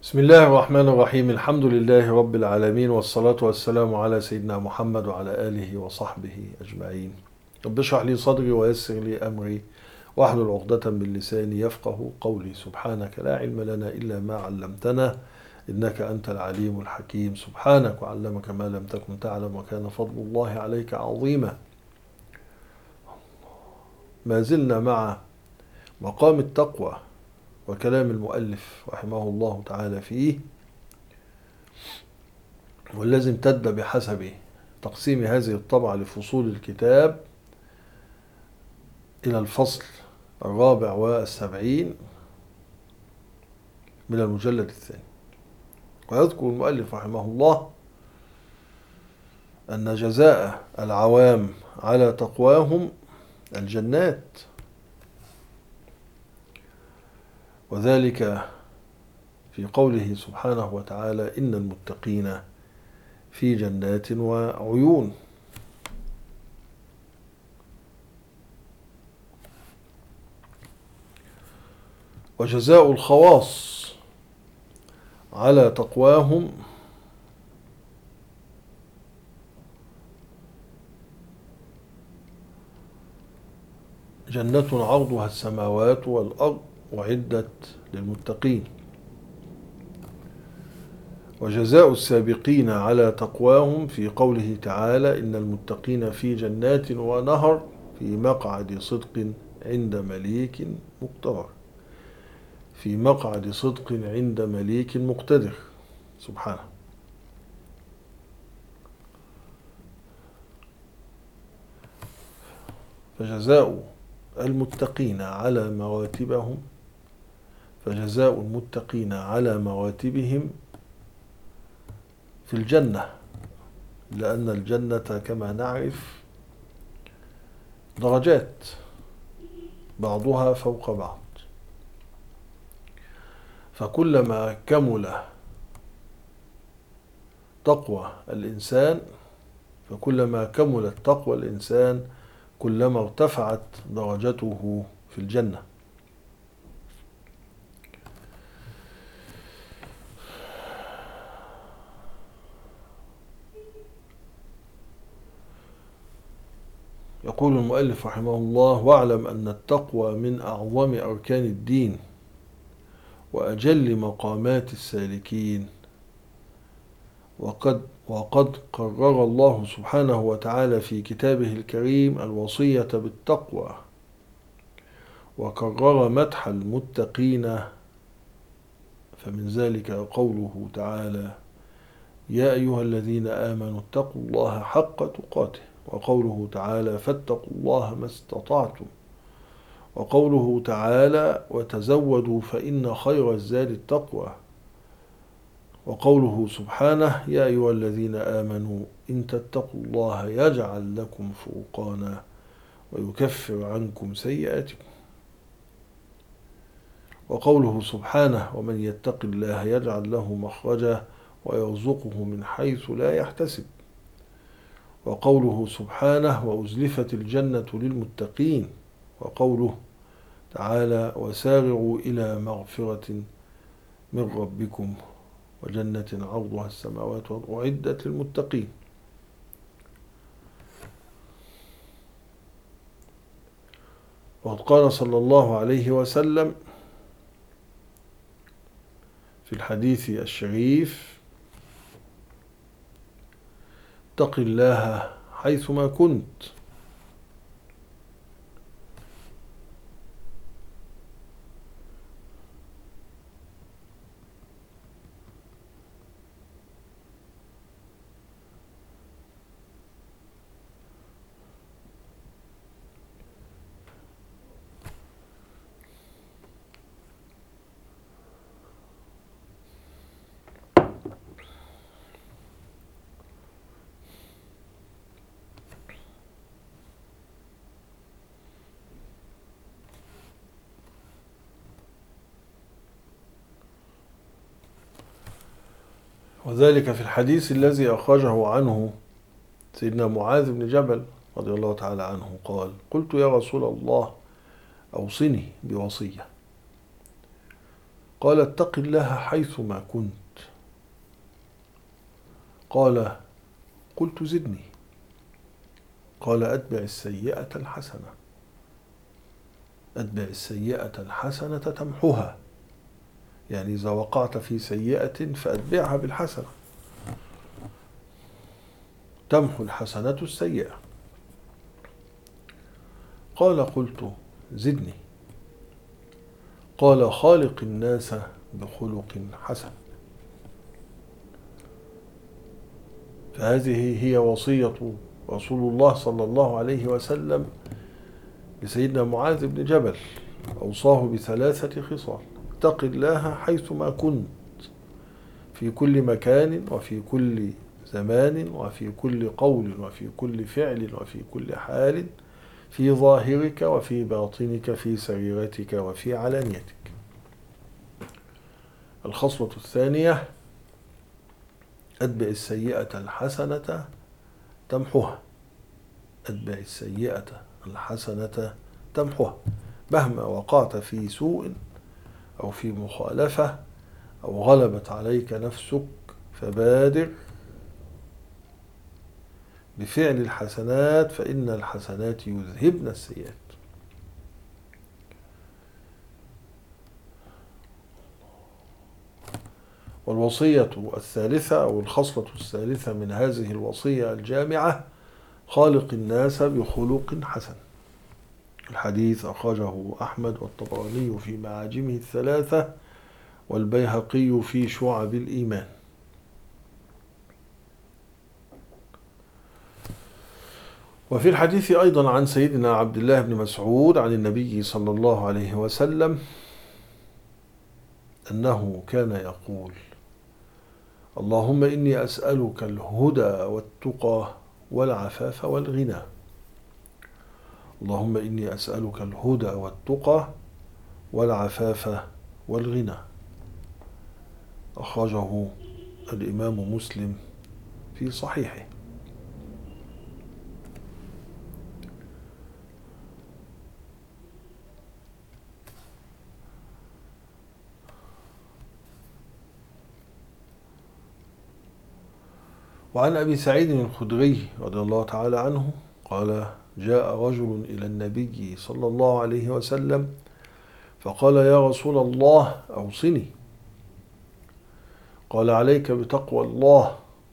بسم الله الرحمن الرحيم. الحمد لله رب العالمين، والصلاة والسلام على سيدنا محمد وعلى آله وصحبه أجمعين. رب اشرح لي صدري ويسر لي أمري واحلل عقدة من لساني يفقه قولي. سبحانك لا علم لنا إلا ما علمتنا إنك أنت العليم الحكيم. سبحانك وعلمك ما لم تكن تعلم وكان فضل الله عليك عظيما. ما زلنا مع مقام التقوى وكلام المؤلف رحمه الله تعالى فيه، والذي امتد بحسب تقسيم هذه الطبعة لفصول الكتاب إلى الفصل 74 من المجلد الثاني. ويذكر المؤلف رحمه الله أن جزاء العوام على تقواهم الجنات، وذلك في قوله سبحانه وتعالى: إن المتقين في جنات وعيون. وجزاء الخواص على تقواهم جنة عرضها السماوات والأرض أعدت للمتقين. وجزاء السابقين على تقواهم في قوله تعالى: إن المتقين في جنات ونهر في مقعد صدق عند مليك مقتدر. في مقعد صدق عند مليك مقتدر سبحانه. فجزاء المتقين على مراتبهم فجزاء المتقين على مراتبهم في الجنة، لأن الجنة كما نعرف درجات بعضها فوق بعض، فكلما كمل تقوى الإنسان فكلما كملت تقوى الإنسان كلما ارتفعت درجته في الجنة. يقول المؤلف رحمه الله: واعلم أن التقوى من أعظم أركان الدين وأجل مقامات السالكين، وقد قرر الله سبحانه وتعالى في كتابه الكريم الوصية بالتقوى، وكرر مدح المتقين، فمن ذلك قوله تعالى: يا أيها الذين آمنوا اتقوا الله حق تقاته، وقوله تعالى: فاتقوا الله ما استطعتم، وقوله تعالى: وتزودوا فإن خير الزاد التقوى، وقوله سبحانه: يا أيها الذين آمنوا إن تتقوا الله يجعل لكم فرقانا ويكفر عنكم سيئاتكم، وقوله سبحانه: ومن يتق الله يجعل له مخرجا ويرزقه من حيث لا يحتسب، وقوله سبحانه: وأزلفت الجنة للمتقين، وقوله تعالى: وسارعوا إلى مغفرة من ربكم وجنة عرضها السماوات والأرض أعدت للمتقين. وقد قال صلى الله عليه وسلم في الحديث الشريف: اتق الله حيثما كنت. وذلك في الحديث الذي أخرجه عنه سيدنا معاذ بن جبل رضي الله تعالى عنه قال: قلت يا رسول الله أوصني بوصية. قال اتق الله حيث ما كنت. قال قلت زدني. قال أتبع السيئة الحسنة. أتبع السيئة الحسنة تمحها، يعني إذا وقعت في سيئة فأتبعها بالحسنة، تمحو الحسنة السيئة. قال قلت زدني. قال خالق الناس بخلق حسن. فهذه هي وصية رسول الله صلى الله عليه وسلم لسيدنا معاذ بن جبل، أوصاه بثلاثة خصال: اتق الله حيثما كنت، في كل مكان وفي كل زمان وفي كل قول وفي كل فعل وفي كل حال، في ظاهرك وفي باطنك، في سريرتك وفي علانيتك. الخصلة الثانية: أتبع السيئة الحسنة تمحها. أتبع السيئة الحسنة تمحها. مهما وقعت في سوء أو في مخالفة أو غلبت عليك نفسك فبادر بفعل الحسنات، فإن الحسنات يذهبن السيئات. والوصية الثالثة أو الخصلة الثالثة من هذه الوصية الجامعة: خالق الناس بخلق حسن. الحديث أخرجه أحمد والطبراني في معاجمه الثلاثة والبيهقي في شعب الإيمان. وفي الحديث أيضا عن سيدنا عبد الله بن مسعود عن النبي صلى الله عليه وسلم أنه كان يقول: اللهم إني أسألك الهدى والتقى والعفاف والغنى. اللهم إني أسألك الهدى والتقى والعفاف والغنى. أخرجه الإمام مسلم في صحيحه. وعن أبي سعيد الخدري رضي الله تعالى عنه قال: جاء رجل إلى النبي صلى الله عليه وسلم فقال: يا رسول الله أوصني. قال: عليك بتقوى الله،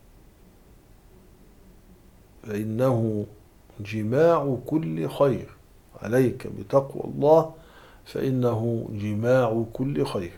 فإنه جماع كل خير. عليك بتقوى الله فإنه جماع كل خير.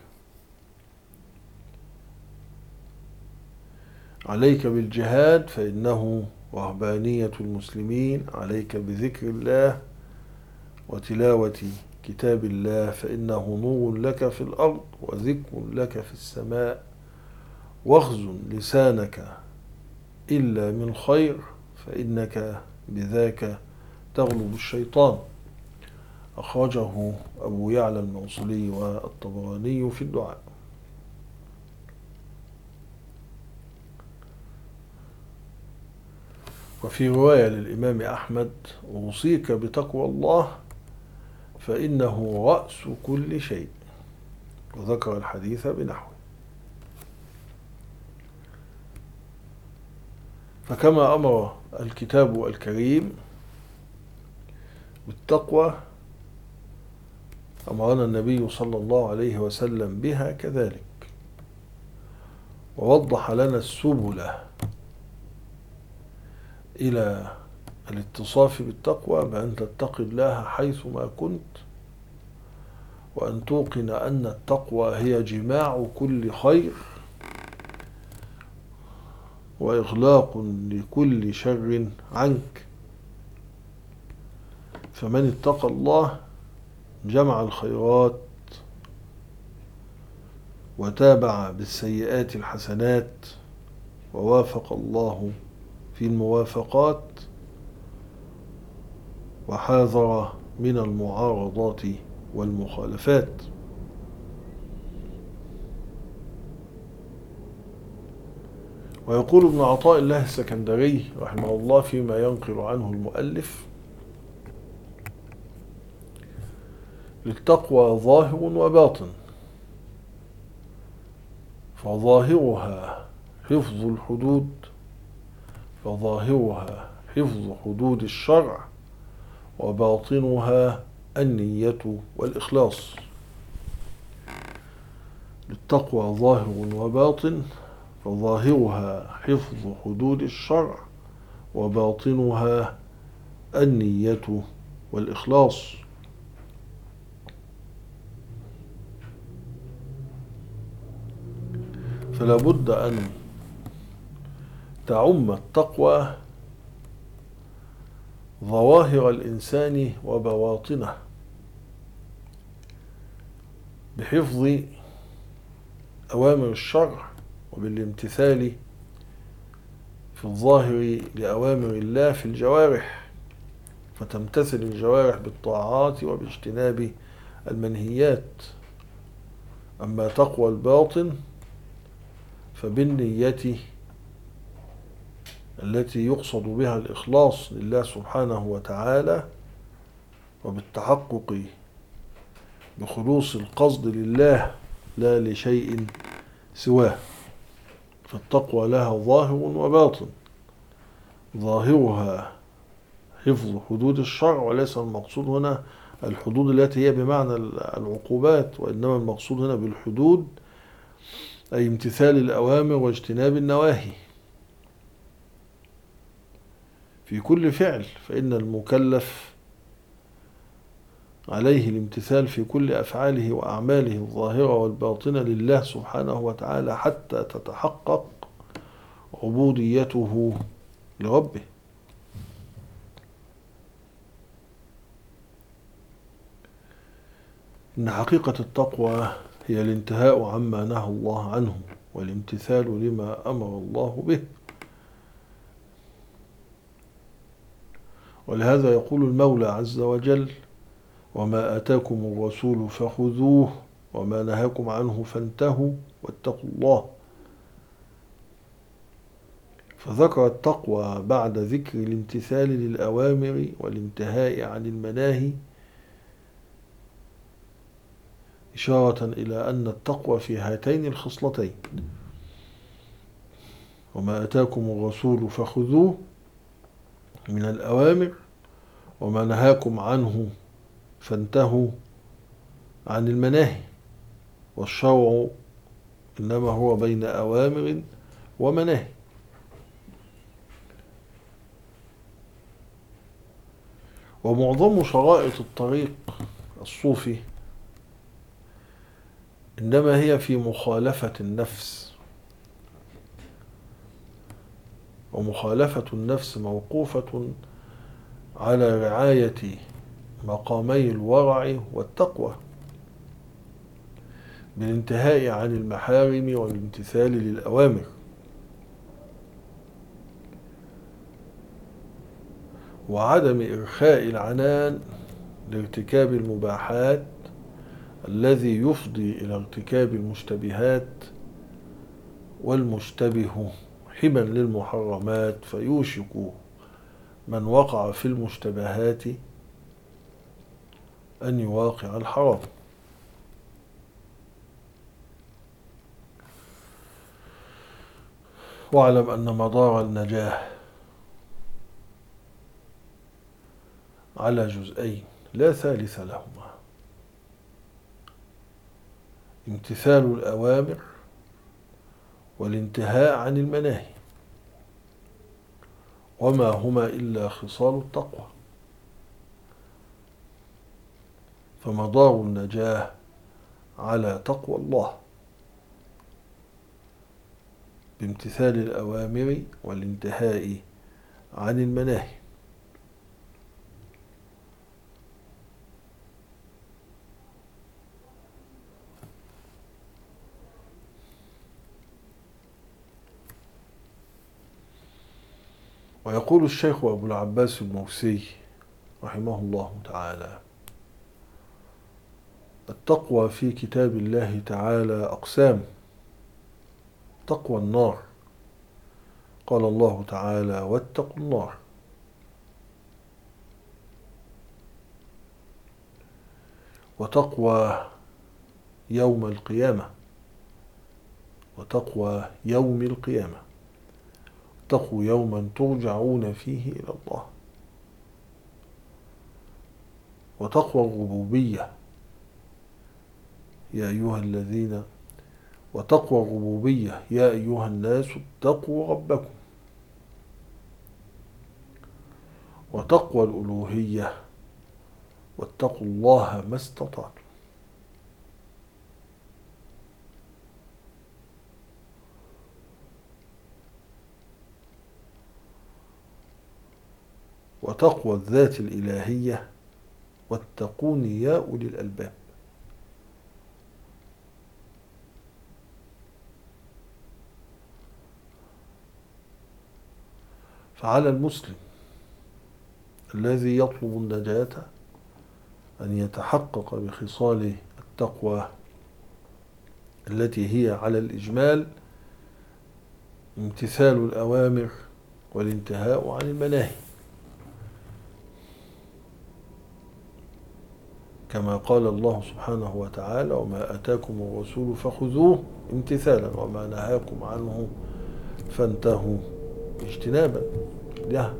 عليك بالجهاد فإنه رهبانية المسلمين. عليك بذكر الله وتلاوة كتاب الله فإنه نور لك في الأرض وذكر لك في السماء. واخزن لسانك إلا من خير فإنك بذاك تغلب الشيطان. أخرجه أبو يعلى الموصلي والطبراني في الدعاء. وفي رواية للإمام أحمد: أوصيك بتقوى الله فإنه رأس كل شيء. وذكر الحديث بنحوه. فكما أمر الكتاب الكريم بالتقوى أمرنا النبي صلى الله عليه وسلم بها كذلك، ووضح لنا السبل إلى الاتصاف بالتقوى بأن تتقي الله حيثما كنت، وأن توقن أن التقوى هي جماع كل خير وإغلاق لكل شر عنك. فمن اتقى الله جمع الخيرات وتابع بالسيئات الحسنات، ووافق الله في الموافقات، وحاذر من المعارضات والمخالفات. ويقول ابن عطاء الله السكندري رحمه الله فيما ينقل عنه المؤلف: للتقوى ظاهر وباطن، فظاهرها حفظ الحدود فظاهرها حفظ حدود الشرع، وباطنها النية والإخلاص. للتقوى ظاهر وباطن، فظاهرها حفظ حدود الشرع، وباطنها النية والإخلاص. فلا بد أن تعم التقوى ظواهر الإنسان وبواطنه، بحفظ أوامر الشرع وبالامتثال في الظاهر لأوامر الله في الجوارح، فتمتثل الجوارح بالطاعات وباجتناب المنهيات. أما تقوى الباطن فبالنية التي يقصد بها الإخلاص لله سبحانه وتعالى، وبالتحقق بخلوص القصد لله لا لشيء سواه. فالتقوى لها ظاهر وباطن، ظاهرها حفظ حدود الشرع، وليس المقصود هنا الحدود التي هي بمعنى العقوبات، وإنما المقصود هنا بالحدود أي امتثال الأوامر واجتناب النواهي في كل فعل، فإن المكلف عليه الامتثال في كل أفعاله وأعماله الظاهرة والباطنة لله سبحانه وتعالى، حتى تتحقق عبوديته لربه. إن حقيقة التقوى هي الانتهاء عما نهى الله عنه، والامتثال لما أمر الله به. ولهذا يقول المولى عز وجل: وما آتاكم الرسول فخذوه وما نهاكم عنه فانتهوا واتقوا الله. فذكر التقوى بعد ذكر الامتثال للأوامر والانتهاء عن المناهي، إشارة إلى أن التقوى في هاتين الخصلتين: وما آتاكم الرسول فخذوه من الأوامر، وما نهاكم عنه فانتهوا عن المناهي. والشرع إنما هو بين أوامر ومناهي. ومعظم شرائط الطريق الصوفي إنما هي في مخالفة النفس، ومخالفة النفس موقوفة على رعاية مقامي الورع والتقوى، بالانتهاء عن المحارم والامتثال للأوامر، وعدم إرخاء العنان لارتكاب المباحات الذي يفضي إلى ارتكاب المشتبهات، والمشتبه حما للمحرمات، فيوشك من وقع في المشتبهات أن يواقع الحرام. واعلم أن مدار النجاة على جزئين لا ثالث لهما: امتثال الأوامر والانتهاء عن المناهي، وما هما إلا خصال التقوى. فمدار النجاة على تقوى الله بامتثال الأوامر والانتهاء عن المناهي. ويقول الشيخ أبو العباس الموسي رحمه الله تعالى: التقوى في كتاب الله تعالى أقسام. تقوى النار، قال الله تعالى: واتقوا النار. وتقوى يوم القيامة، وتقوى يوم القيامة، اتقوا يوما ترجعون فيه إلى الله. وتقوى الربوبية يا أيها الذين وتقوى الربوبية يا أيها الناس اتقوا ربكم. وتقوى الألوهية واتقوا الله ما استطعتم. وتقوى الذات الإلهية واتقوني يا أولي الألباب. فعلى المسلم الذي يطلب النجاة أن يتحقق بخصال التقوى التي هي على الإجمال امتثال الأوامر والانتهاء عن المناهي، كما قال الله سبحانه وتعالى: وما آتاكم الرسول فخذوه امتثالا وما نهاكم عنه فانتهوا اجتنابا له.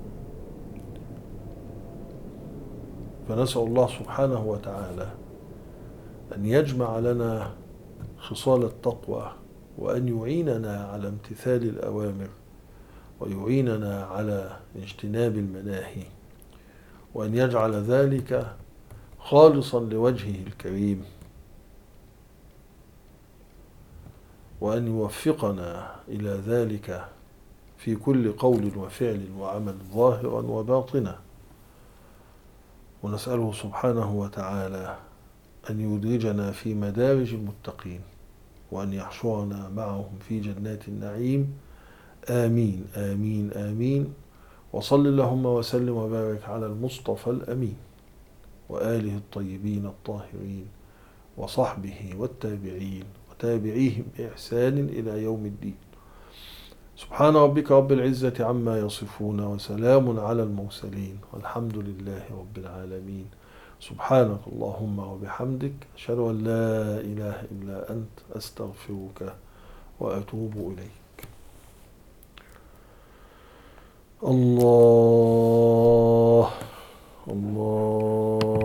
فنسأل الله سبحانه وتعالى أن يجمع لنا خصال التقوى، وأن يعيننا على امتثال الأوامر، ويعيننا على اجتناب المناهي، وأن يجعل ذلك خالصا لوجهه الكريم، وأن يوفقنا إلى ذلك في كل قول وفعل وعمل ظاهرا وباطنا. ونسأله سبحانه وتعالى أن يدرجنا في مدارج المتقين، وأن يحشرنا معهم في جنات النعيم. آمين آمين آمين. وصل اللهم وسلم وبارك على المصطفى الأمين وآله الطيبين الطاهرين وصحبه والتابعين وتابعيهم بإحسان إلى يوم الدين. سبحان ربك رب العزة عما يصفون، وسلام على المرسلين، والحمد لله رب العالمين. سبحانك اللهم وبحمدك، أشهد أن لا إله إلا أنت، أستغفرك وأتوب إليك. الله الله.